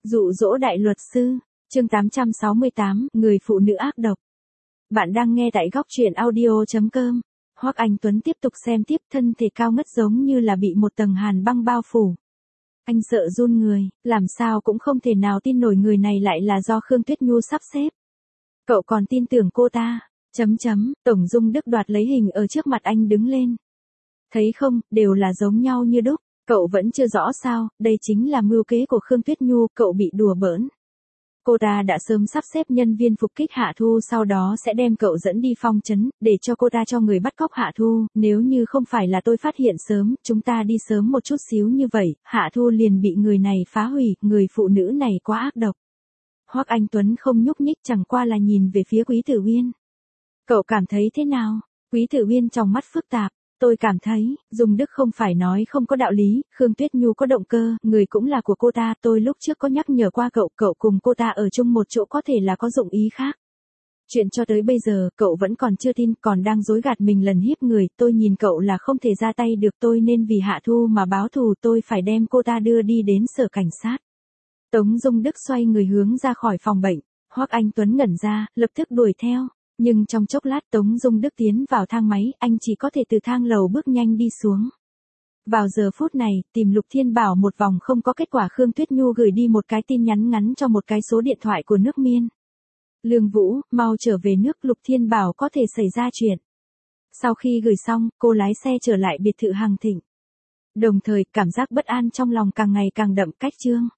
Dụ dỗ đại luật sư, chương 868, người phụ nữ ác độc. Bạn đang nghe tại góc truyện audio.com. Hoắc Anh Tuấn tiếp tục xem tiếp, thân thể cao ngất giống như là bị một tầng hàn băng bao phủ. Anh sợ run người, làm sao cũng không thể nào tin nổi người này lại là do Khương Tuyết Nhu sắp xếp. Cậu còn tin tưởng cô ta? Tổng Dung Đức đoạt lấy hình ở trước mặt anh đứng lên. Thấy không, đều là giống nhau như đúc. Cậu vẫn chưa rõ sao, đây chính là mưu kế của Khương Tuyết Nhu, cậu bị đùa bỡn. Cô ta đã sớm sắp xếp nhân viên phục kích Hạ Thu, sau đó sẽ đem cậu dẫn đi Phong trấn, để cho cô ta cho người bắt cóc Hạ Thu. Nếu như không phải là tôi phát hiện sớm, chúng ta đi sớm một chút xíu như vậy, Hạ Thu liền bị người này phá hủy, người phụ nữ này quá ác độc. Hoắc Anh Tuấn không nhúc nhích, chẳng qua là nhìn về phía Quý Tử Uyên. Cậu cảm thấy thế nào? Quý Tử Uyên trong mắt phức tạp. Tôi cảm thấy, Dung Đức không phải nói không có đạo lý, Khương Tuyết Nhu có động cơ, người cũng là của cô ta, tôi lúc trước có nhắc nhở qua cậu, cậu cùng cô ta ở chung một chỗ có thể là có dụng ý khác. Chuyện cho tới bây giờ, cậu vẫn còn chưa tin, còn đang dối gạt mình lần hiếp người, tôi nhìn cậu là không thể ra tay được, tôi nên vì Hạ Thu mà báo thù, tôi phải đem cô ta đưa đi đến sở cảnh sát. Tống Dung Đức xoay người hướng ra khỏi phòng bệnh, Hoắc Anh Tuấn ngẩn ra, lập tức đuổi theo. Nhưng trong chốc lát Tống Dung Đức tiến vào thang máy, anh chỉ có thể từ thang lầu bước nhanh đi xuống. Vào giờ phút này, tìm Lục Thiên Bảo một vòng không có kết quả, Khương Tuyết Nhu gửi đi một cái tin nhắn ngắn cho một cái số điện thoại của nước Miên. Lương Vũ, mau trở về nước, Lục Thiên Bảo có thể xảy ra chuyện. Sau khi gửi xong, cô lái xe trở lại biệt thự Hằng Thịnh. Đồng thời, cảm giác bất an trong lòng càng ngày càng đậm. Cách chương